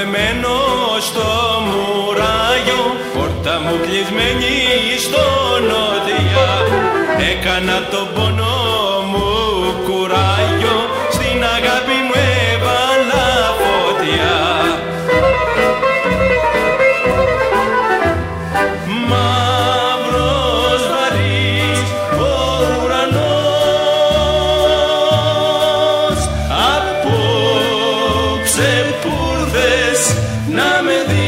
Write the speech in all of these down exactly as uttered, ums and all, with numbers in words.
δεμένο στο μουράγιο, πόρτα μου κλεισμένη στο νότια. Έκανα τον πόνο μου κουράγιο, στην αγάπη μου έβαλα φωτιά. Μαύρος βαρύς ο ουρανός, απόψε που ήρθες να με δεις.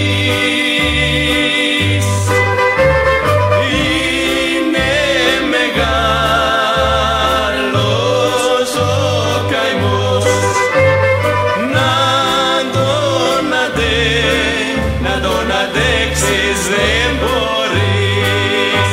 Είναι μεγάλος ο καημός, να τον αντέ, να τον αντέξεις δεν μπορείς.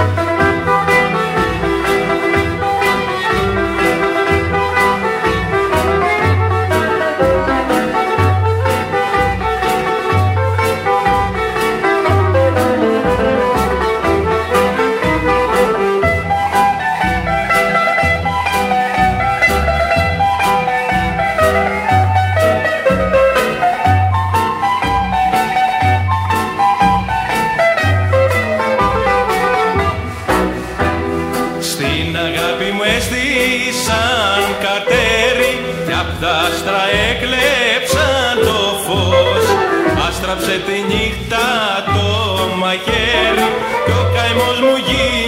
Στην αγάπη μου έστησαν κατέρι κι απ' τα άστρα έκλεψαν το φως. Άστραψε τη νύχτα το μαχαίρι κι ο καημός μου γύρω